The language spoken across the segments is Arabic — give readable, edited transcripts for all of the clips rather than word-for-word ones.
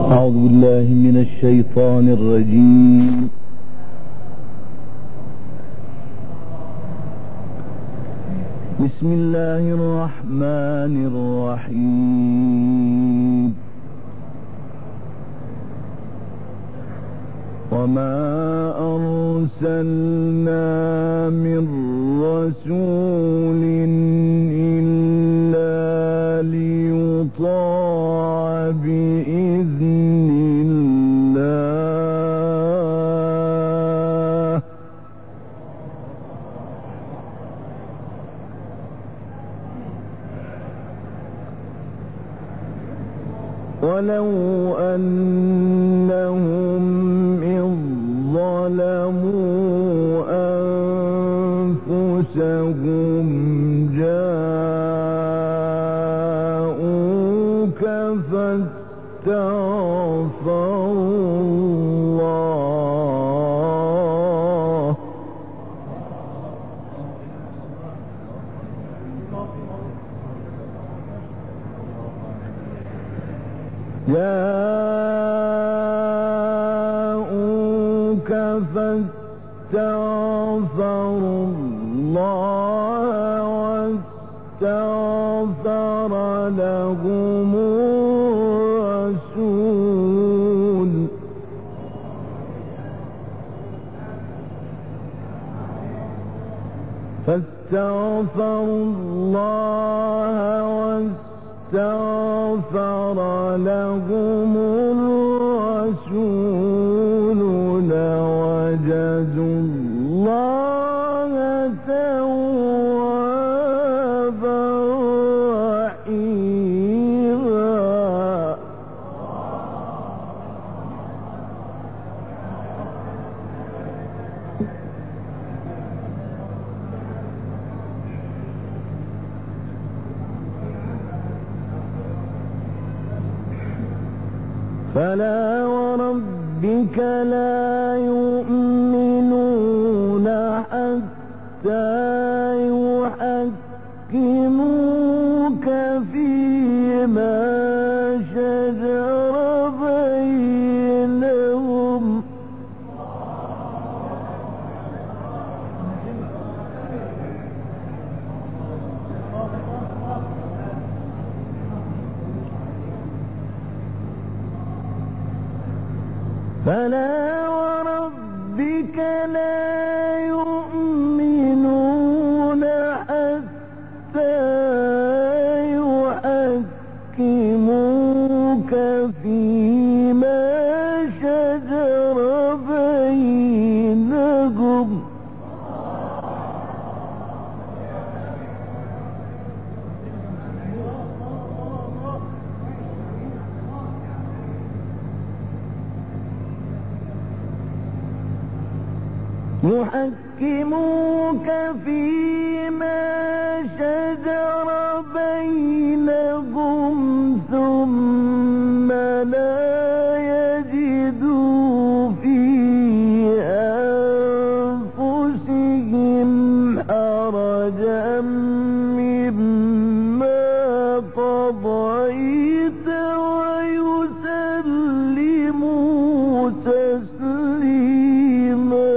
أعوذ بالله من الشيطان الرجيم. بسم الله الرحمن الرحيم. وما أرسلنا من رسول إلا ليطاع بإذن الله ولو أنهم إذ ظلموا أنفسهم جاءوك فاستغفروا الله فاستغفروا الله واستغفر لهم الرسول فاستغفروا الله واستغفر لهم الرسول لوجدوا الله توابا رحيما. فلا وربك لا يؤمنون حتى يحكموك فيما شجر بينهم فلا وربك لا يؤمنون حتى يحكموك فيما شجر بينهم يحكموك فيما شجر بينهم ثم لا يجدوا في أنفسهم حرجا مما قضيت ويسلموا تسليما.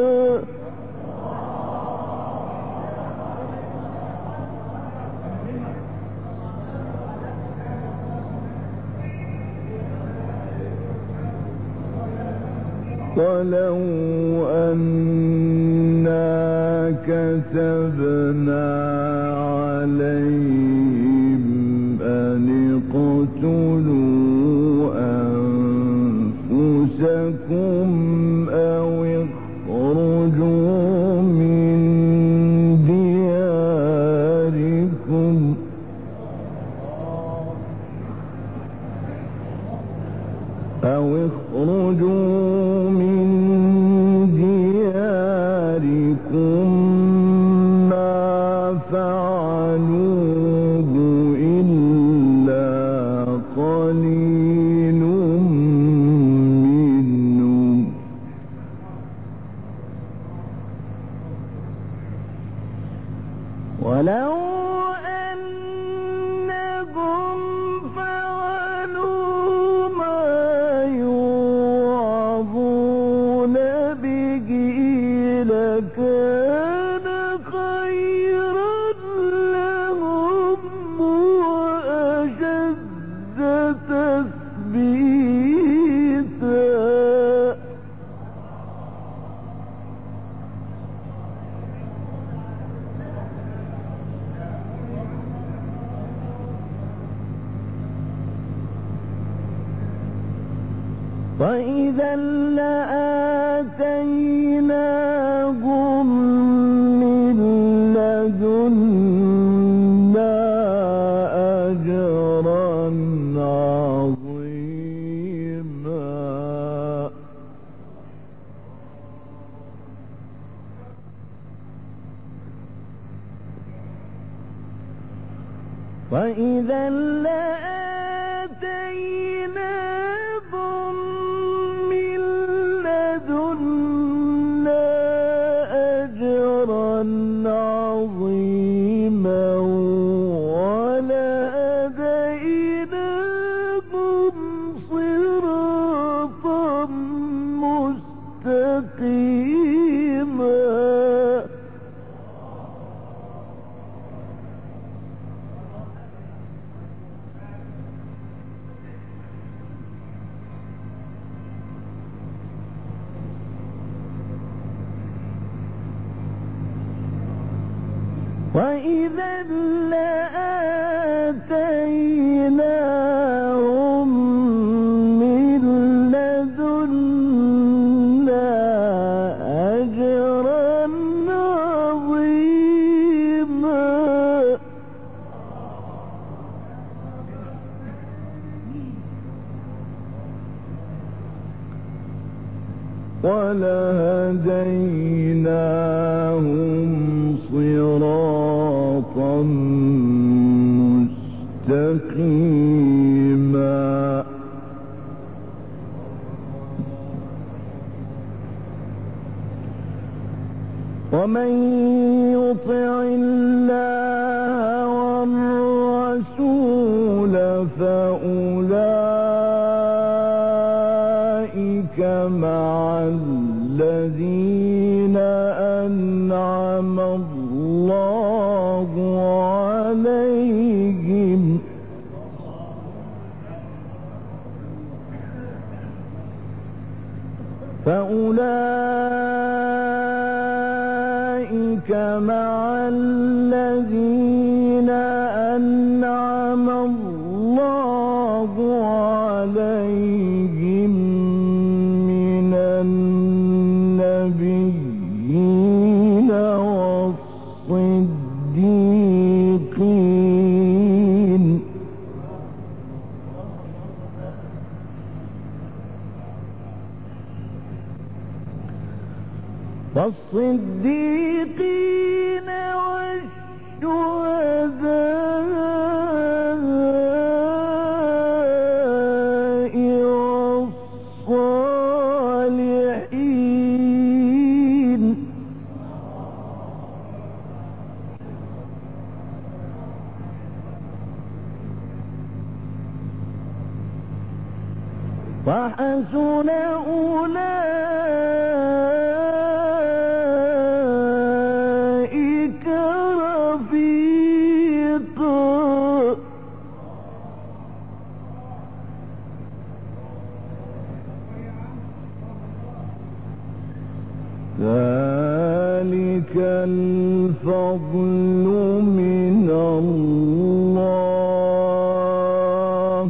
ولو أنا كتبنا عليهم أن اقتلوا أنفسكم أو اخرجوا من دياركم ما فعلوه إلا قليل منهم ولو أنهم فعلوا ما تثبيتا وإذا لآتيناهم من لدنا أجرا عظيما وإذا لآتيناهم من لدنا أجرا عظيما ولهديناهم صراطا مستقيما وإذا لآتيناهم من لدنا أجرا عظيما ولهديناهم صراطا مستقيما ومن يطع الله والرسول فأولئك مع الذين أنعم الله عليهم فأولئك مع الذين أنعم الله عليهم من النبيين والصديقين والشهداء والصالحين وحسن أولئك رفيقا ذلك الفضل من الله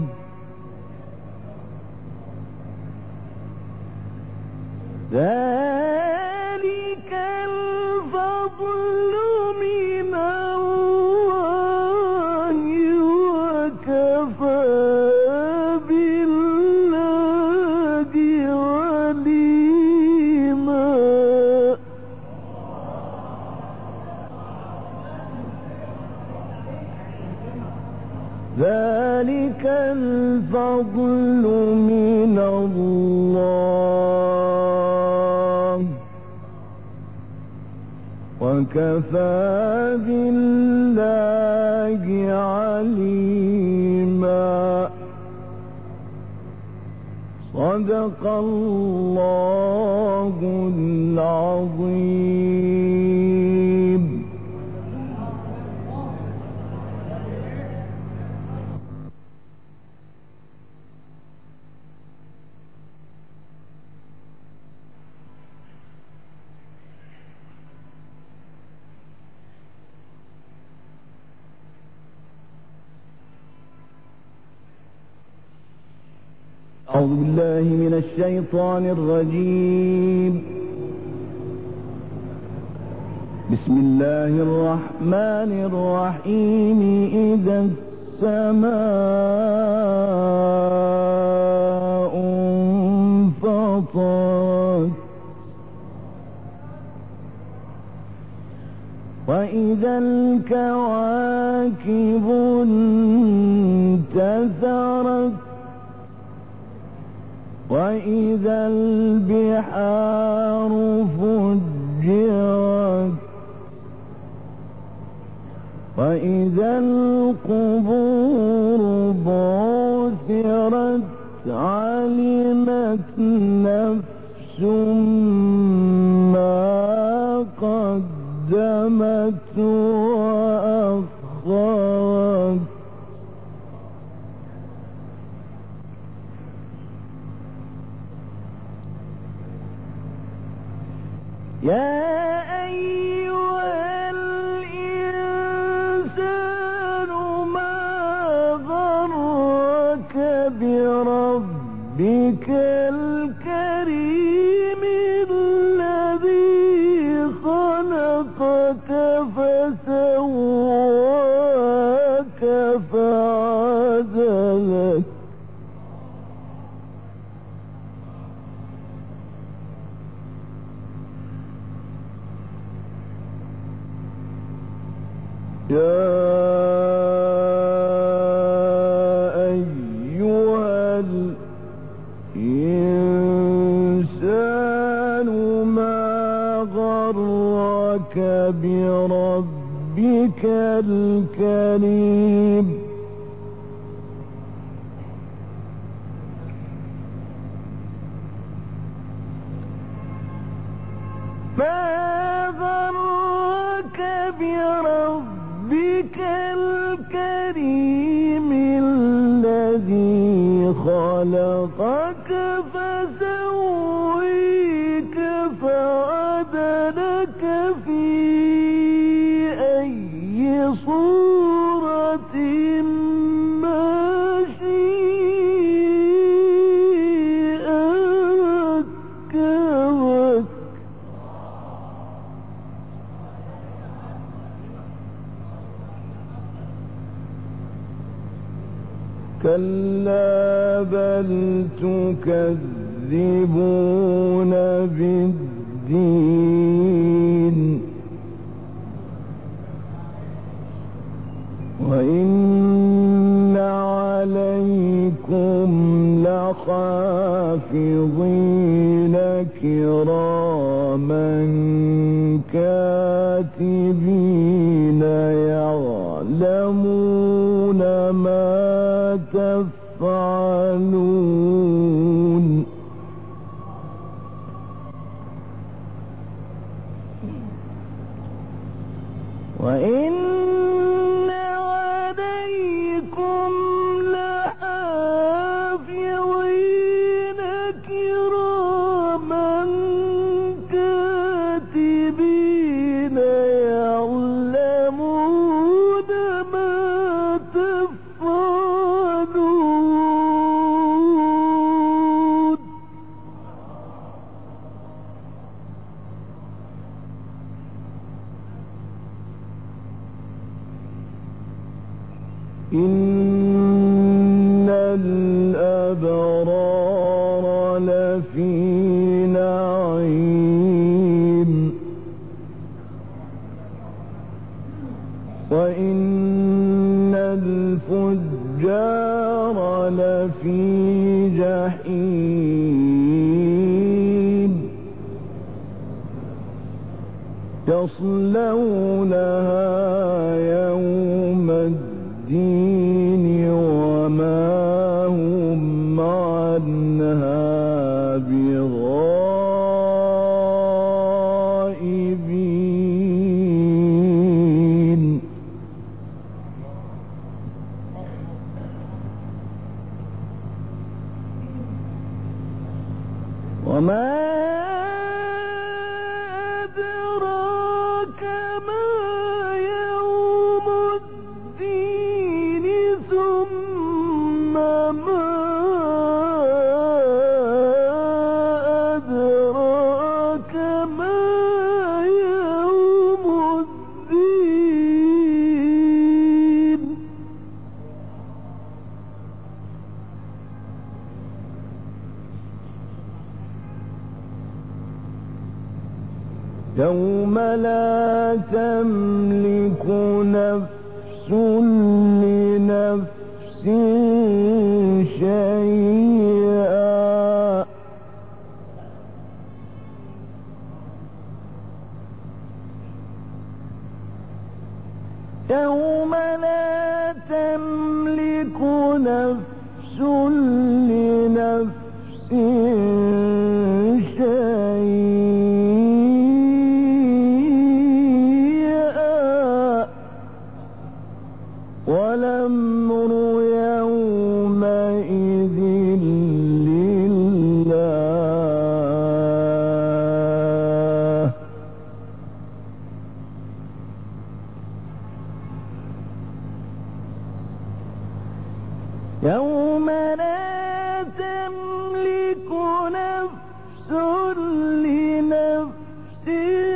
ذلك الفضل من الله وكفى بالله عليما ذلك الفضل من الله وكفى بالله عليما صدق الله العظيم. أعوذ بالله من الشيطان الرجيم. بسم الله الرحمن الرحيم. إذا السماء انفطرت وإذا الكواكب انتثرت وإذا البحار فجرت وإذا القبور بعثرت علمت نفس ما قدمت وأخرت. يا أيها الإنسان ما غرك بربك الكريم الذي خلقك فسواك فعدلك يا أيها الإنسان ما غرك بربك الكريم ما غرك بربك الكريم الذي خلقك فسويك فعدلك في أي صورة ما شاء ركبك. كلا بل تكذبون بالدين وإن عليكم لحافظين كراما كاتبين يعلمون ما تفعلون. وإن عليكم لحافظين كراما كاتبين يعلمون ما تفعلون. إن الأبرار لفي نعيم وإن الفجار لفي جحيم يصلونها يوم الدين وما هم عنها بغائبين. وما أدراك ما يوم الدين ثم ما يوم لا تملك نفس لنفس شيئا يوم لا تملك نفس لنفس شيئا والأمر يومئذ لله يوم لا تملك نفس لنفس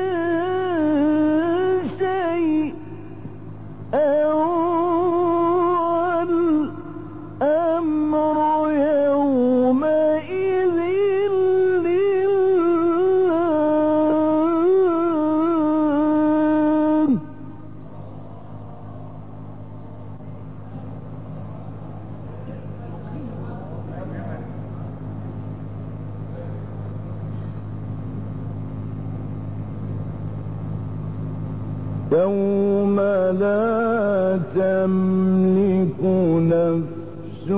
شيئا والأمر يومئذ لله يوم لا تملك نفس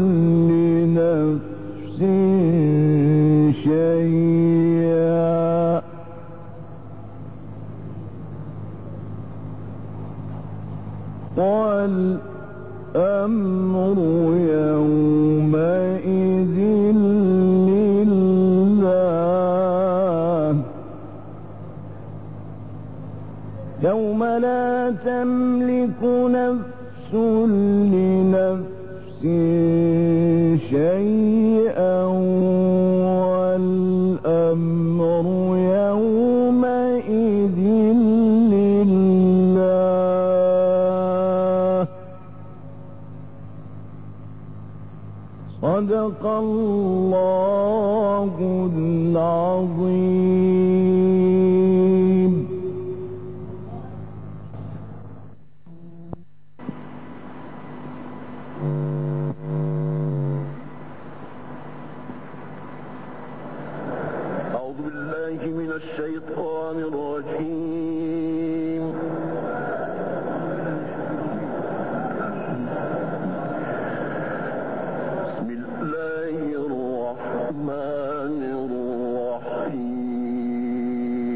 لنفس شيئا والأمر يومئذ لله يوم لا تملك نفس لنفس شيئا والأمر يومئذ لله صدق الله العظيم. أعوذ بالله من الشيطان الرجيم. بسم الله الرحمن الرحيم.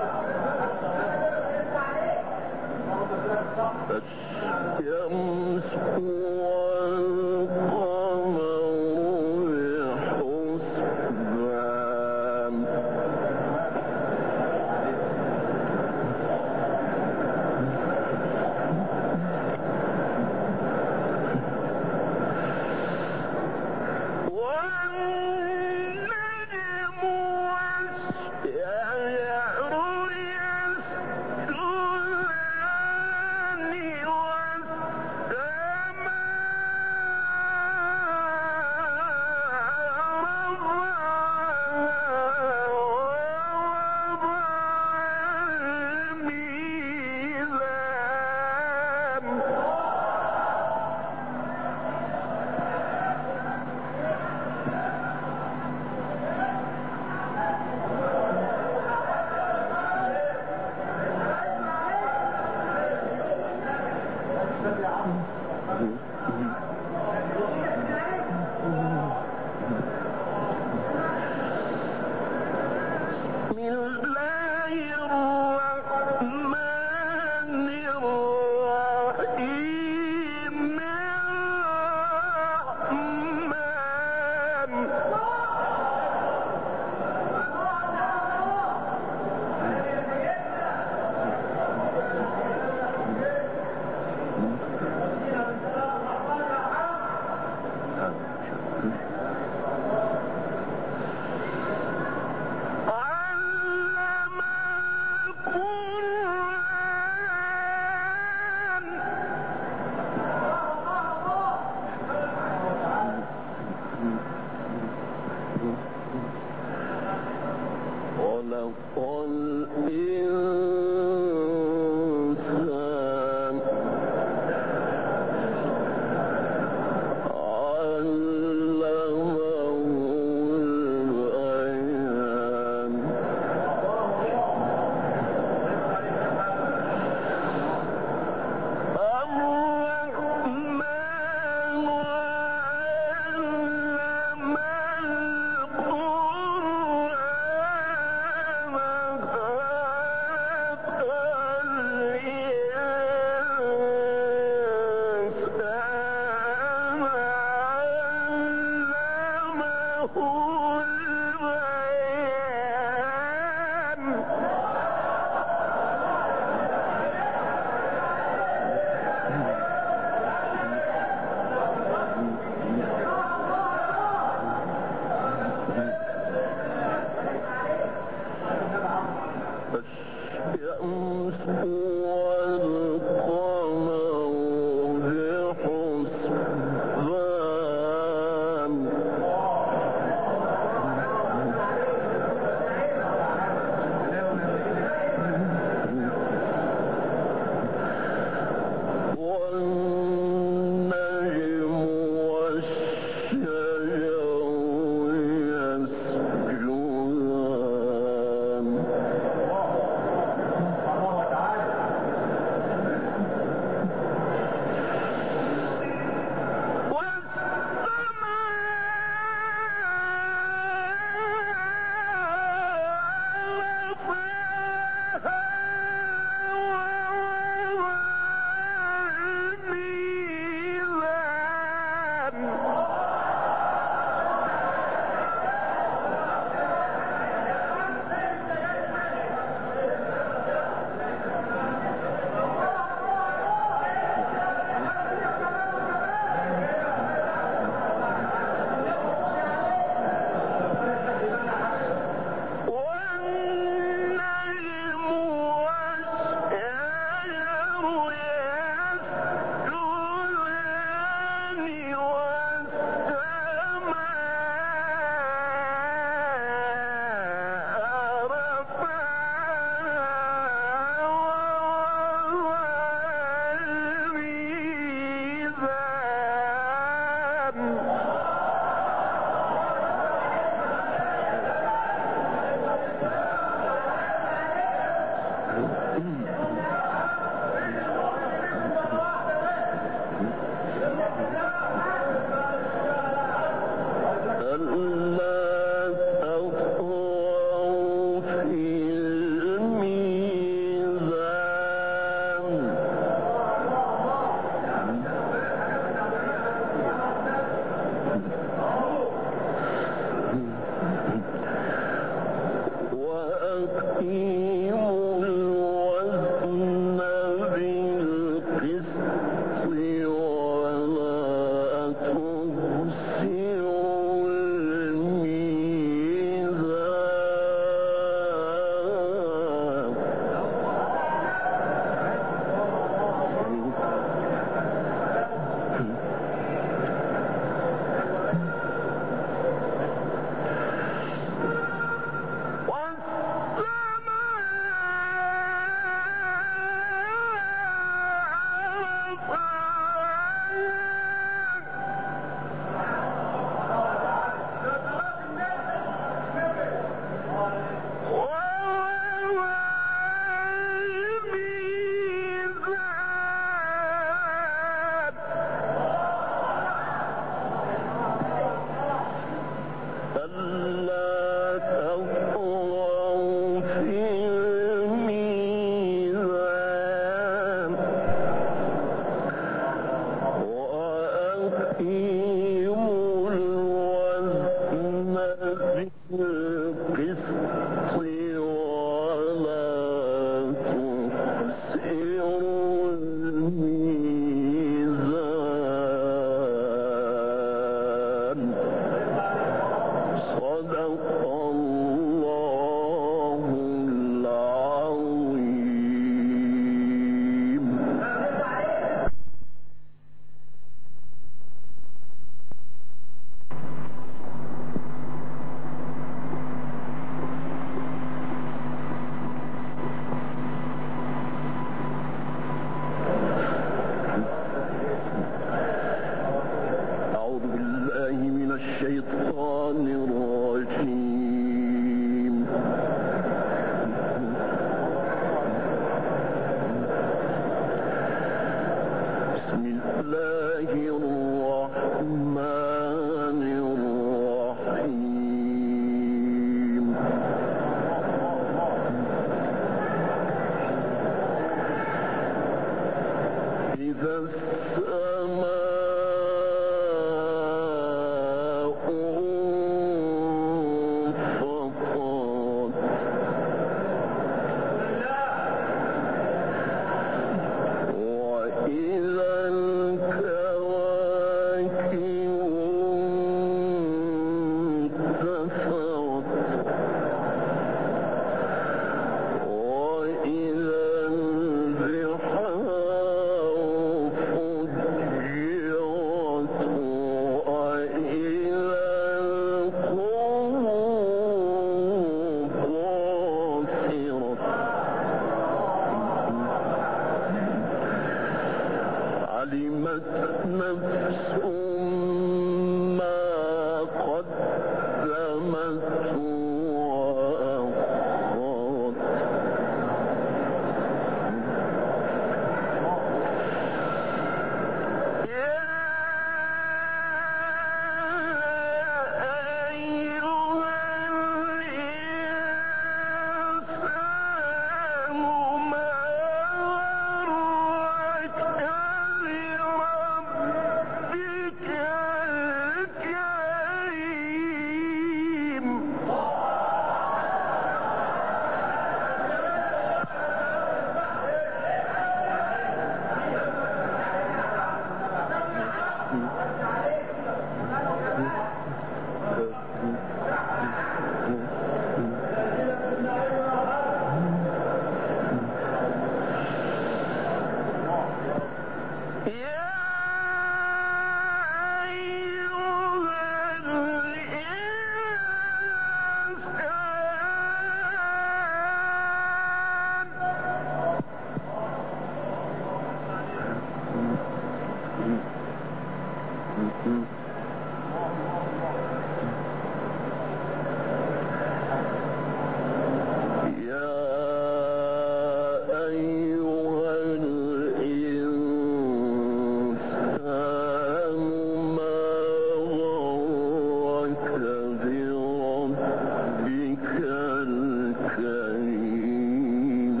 الكريم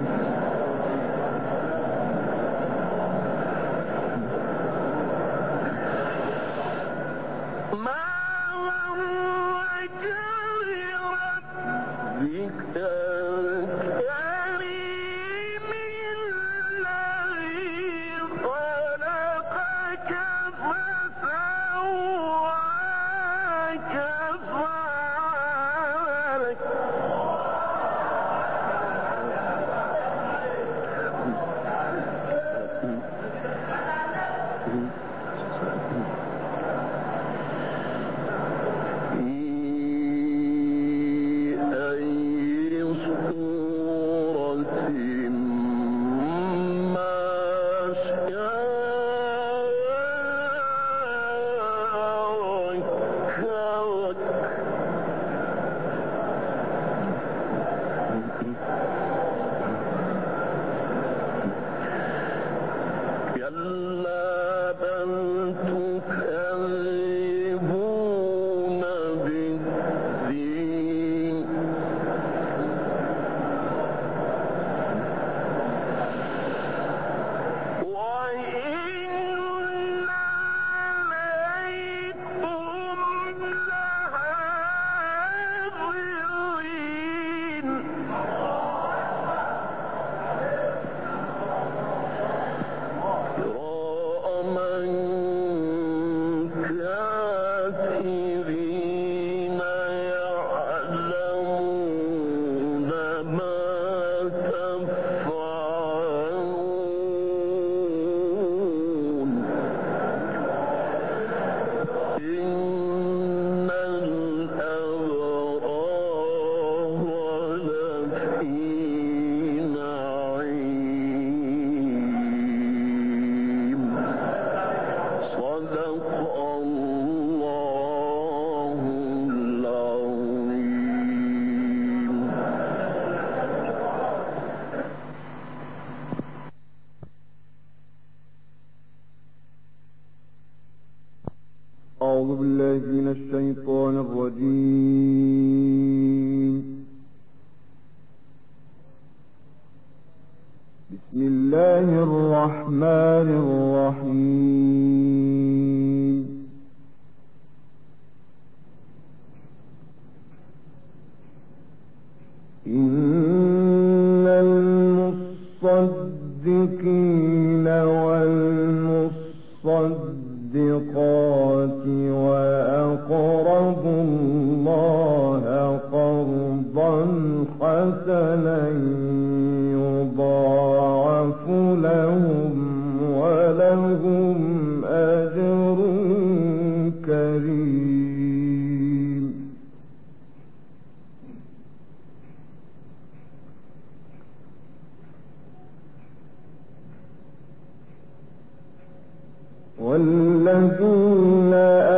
ما ورك لربك الكريم الذي خلقك فسواك فعلك كلا بل تكذبون بالدين وإن عليكم لحافظين كراما كاتبين يعلمون ما تفعلون إن الأبرار لفي نعيم صدق الله العظيم أعوذ بالله من الشيطان الرجيم بسم الله الرحمن الرحيم إن المصدقين والمصدقات وأقرضوا الله قرضا حسنا يضاعف لهم ولهم أجر كريم والذين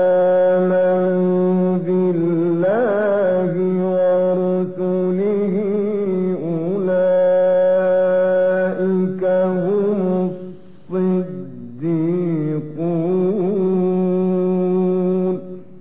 آمنوا بالله ورسله أولئك هم الصديقون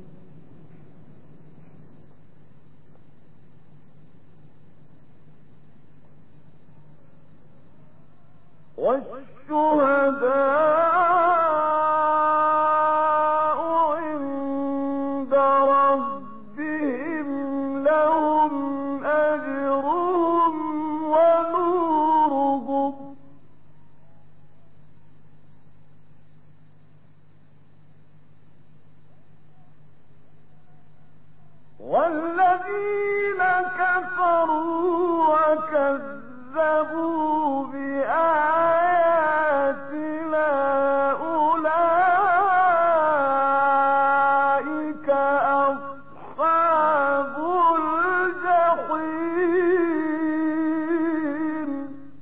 والشهداء عند ربهم لهم أجرهم ونورهم والذين كفروا وكذبوا بآياتنا أولئك أصحاب الجحيم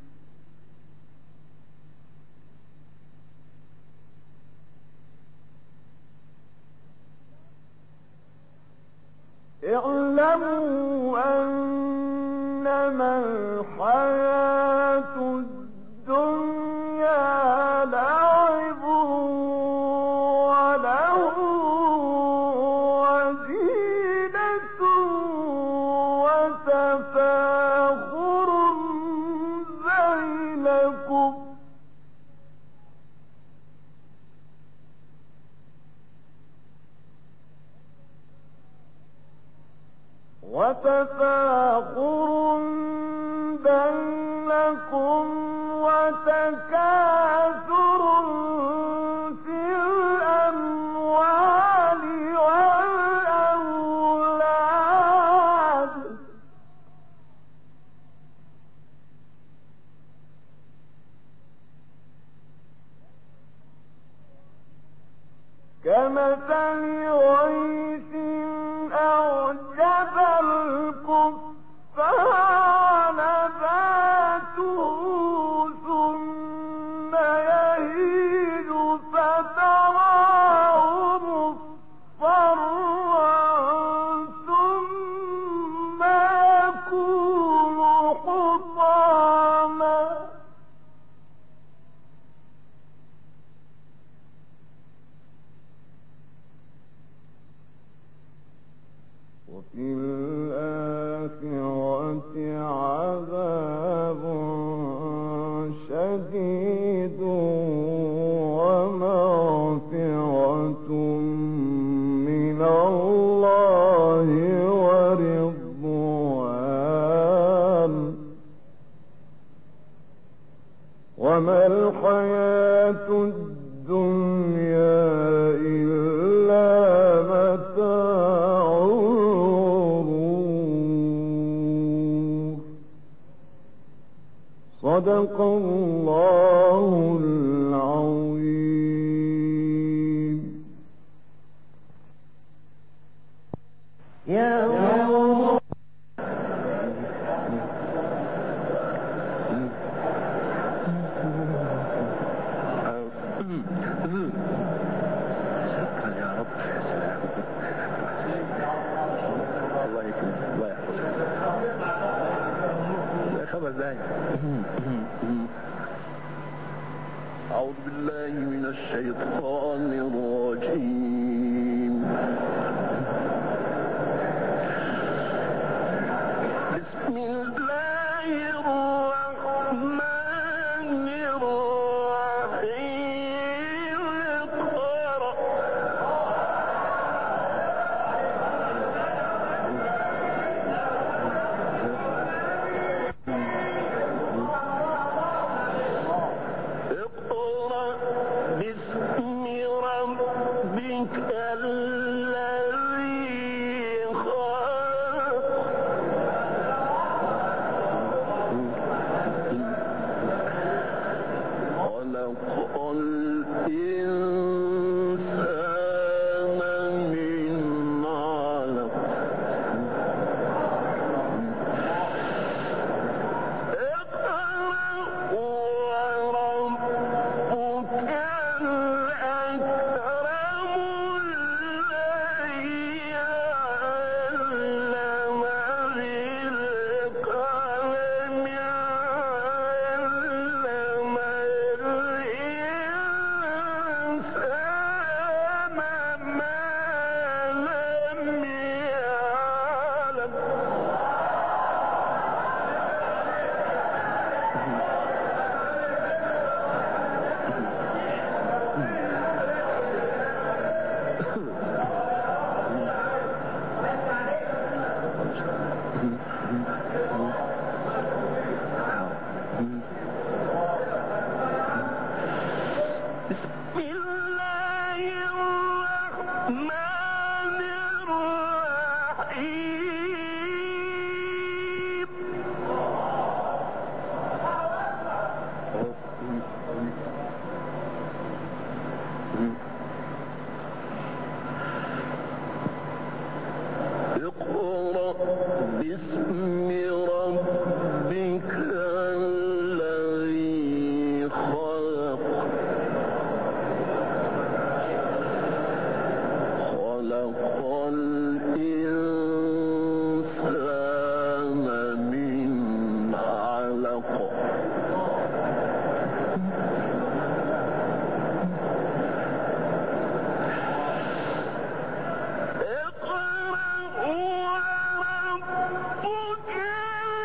اعلموا أنما الحياة الدنيا لعب ولهو وزينة وتفاخر وتفاخر بينكم وتكاثر في الأموال والأولاد كمثل غيث أعجب الكفار نباته ثم يهيج فتراه مصفرا ثم يكون حطاما وفي الآخرة عذاب شديد ومغفرة من الله ورضوان وما الحياة الدنيا إلا متاع الغرور صدق الله العظيم. يا الله شكرا يا رب. الله يكرمك، الله يحفظك. 5 دقايق. أعوذ بالله من الشيطان الرجيم. بسم الله الرحمن الرحيم. اقرأ باسم ربك الذي خلق الإنسان من علق اقرأ وربك الأكرم الذي علم بالقلم علم الإنسان ما لم يعلم. بسم الله الرحمن الرحيم. اقرأ باسم ربك الذي خلق خلق الإنسان من علق اقرأ وربك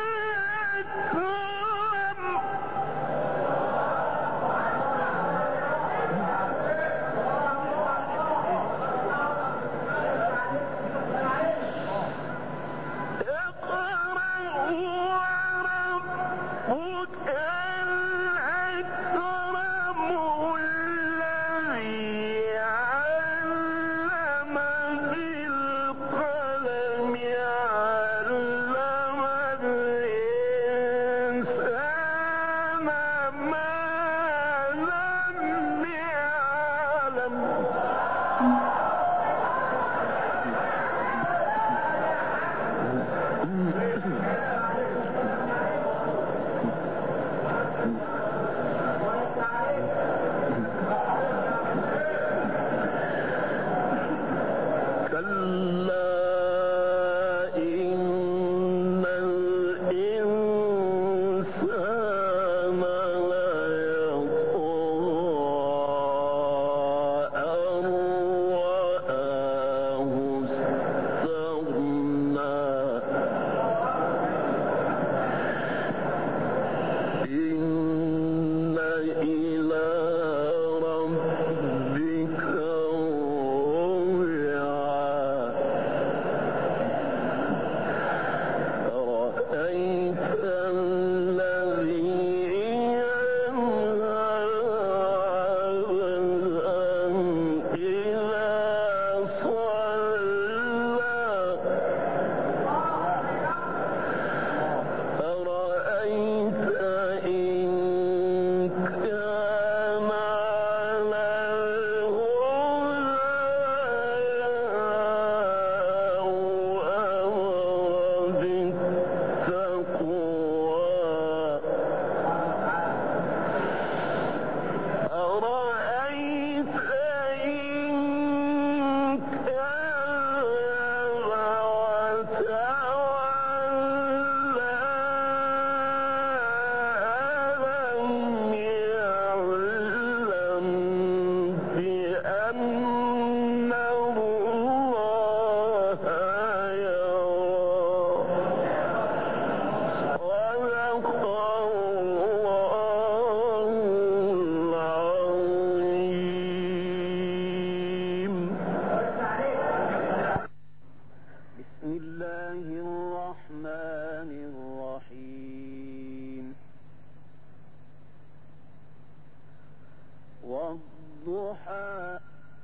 والضحى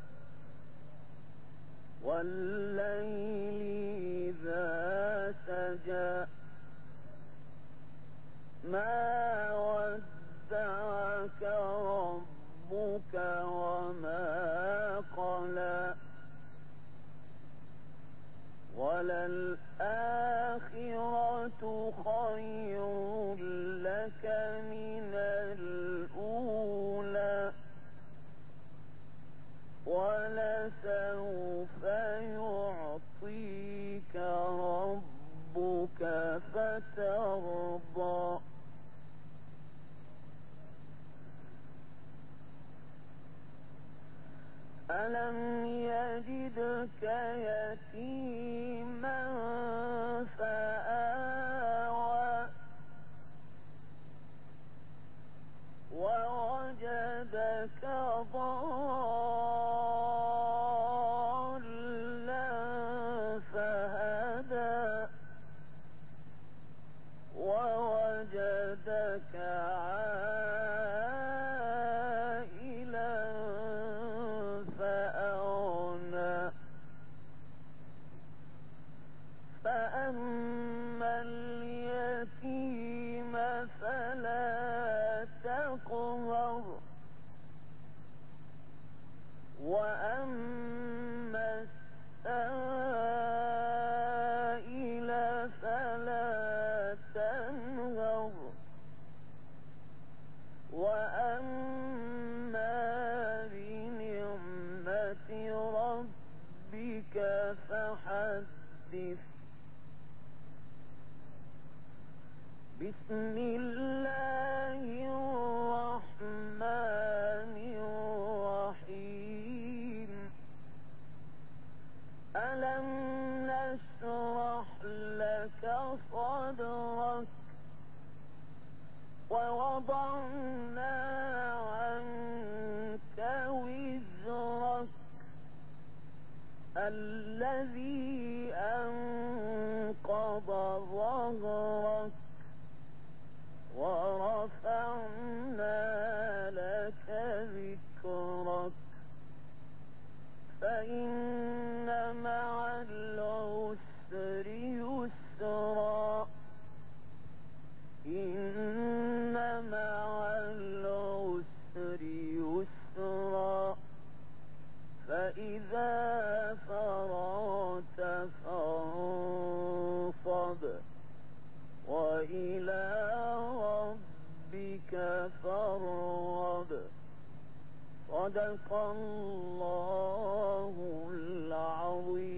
والليل إذا سجى ما ودعك ربك وما قلى وللآخرة خير لك من الأولى ولسوف يعطيك ربك فترضى ألم يجدك يتيما فآوى ووجدك ضالا فهدى ووجدك عائلا فأغنى فأما اليتيم فلا تقهر وأما السائل فلا تنهر وأما بنعمة ربك فحدث بسم الله الرحمن الرحيم ألم نشرح لك صدرك ووضعنا عنك وزرك الذي أنقض ظهرك فإذا فرغت فانصب وإلى ربك فارغب صدق الله العظيم.